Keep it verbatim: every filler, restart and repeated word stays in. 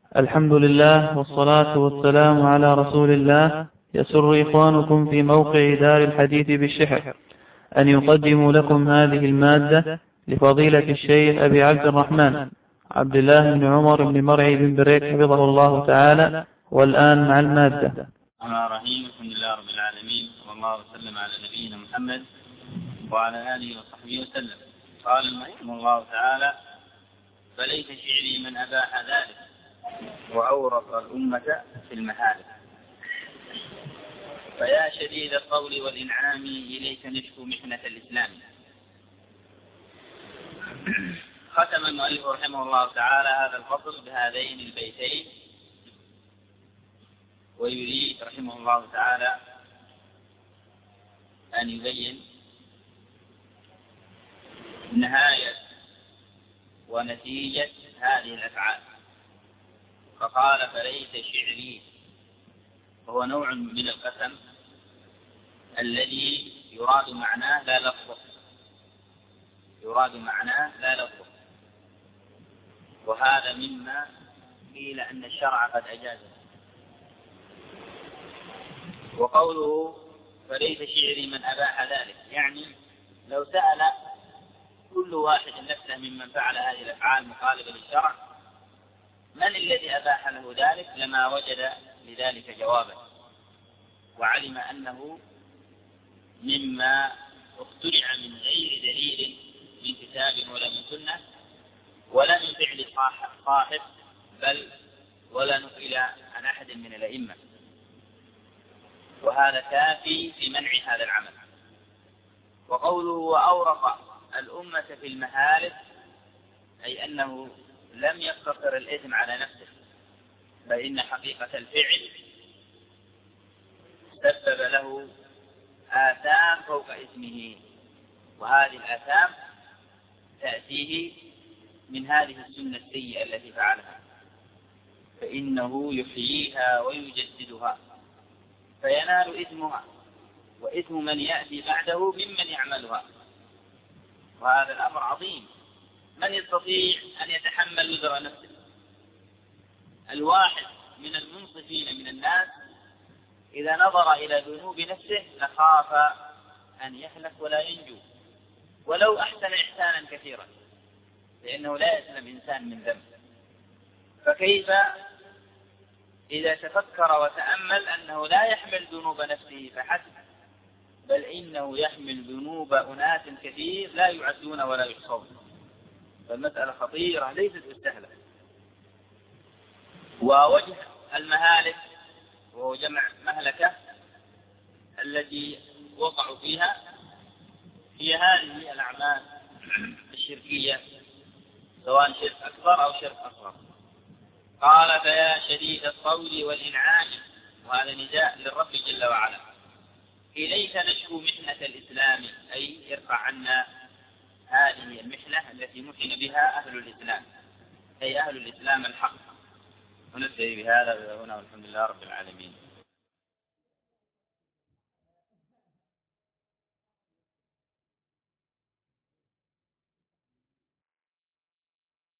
الحمد لله والصلاة والسلام على رسول الله. يسر إخوانكم في موقع دار الحديث بالشحر أن يقدموا لكم هذه المادة لفضيلة الشيخ أبي عبد الرحمن عبد الله بن عمر بن مرعي بن بريك حفظه الله تعالى. والآن مع المادة. الرحمن الرحيم. الحمد لله رب العالمين، صلى الله وسلم على نبينا محمد وعلى آله وصحبه وسلم. قال رحمه الله تعالى: فليس شعري من أباح ذلك وأورط الأمة في المهالك، فيا شديد القول والإنعام إليك نشكو محنة الإسلام. ختم المؤلف رحمه الله تعالى هذا الفصل بهذين البيتين، ويريد رحمه الله تعالى أن يبين نهاية ونتيجة هذه الأفعال. فقال: فليس شعري، وهو نوع من القسم الذي يراد معناه لا لفظه، يراد معناه لا لفظه، وهذا مما قيل أن الشرع قد أجازه. وقوله فليس شعري من أباح ذلك، يعني لو سأل كل واحد نفسه ممن فعل هذه الأفعال مخالفة للشرع من الذي أباح له ذلك، لما وجد لذلك جوابا، وعلم أنه مما اخترع من غير دليل من كتاب ولا من سنة ولا من فعل صاحب، بل ولا نقل عن أحد من الأئمة، وهذا كافي في منع هذا العمل. وقوله وأورط الأمة في المهالك، أي أنه لم يقتصر الإثم على نفسه، بل إن حقيقة الفعل سبب له آثام فوق اسمه، وهذه الآثام تأتيه من هذه السنة السيئة التي فعلها، فإنه يحييها ويجددها فينال إثمها وإثم من يأتي بعده ممن يعملها، وهذا الأمر عظيم. من يستطيع أن يتحمل وزر نفسه؟ الواحد من المنصفين من الناس إذا نظر إلى ذنوب نفسه لخاف أن يهلك ولا ينجو، ولو أحسن إحسانا كثيرا، لأنه لا يسلم إنسان من ذنب. فكيف إذا تفكر وتأمل أنه لا يحمل ذنوب نفسه فحسب، بل إنه يحمل ذنوب أناس كثير لا يعدون ولا يحصون، فالمسألة خطيرة ليست بالسهلة. ووجه المهالك وهو جمع مهلكة التي وقعوا فيها هي هذه الأعمال الشركية، سواء شرك أكبر أو شرك أصغر. قال: فيا شديد الطول والإنعام، وهذا نداء للرب جل وعلا، إليك نشكو محنة الإسلام، أي ارفع عنا هذه المحنة التي محن بها أهل الإسلام، أي أهل الإسلام الحق. ونبدأ بهذا هنا، والحمد لله رب العالمين.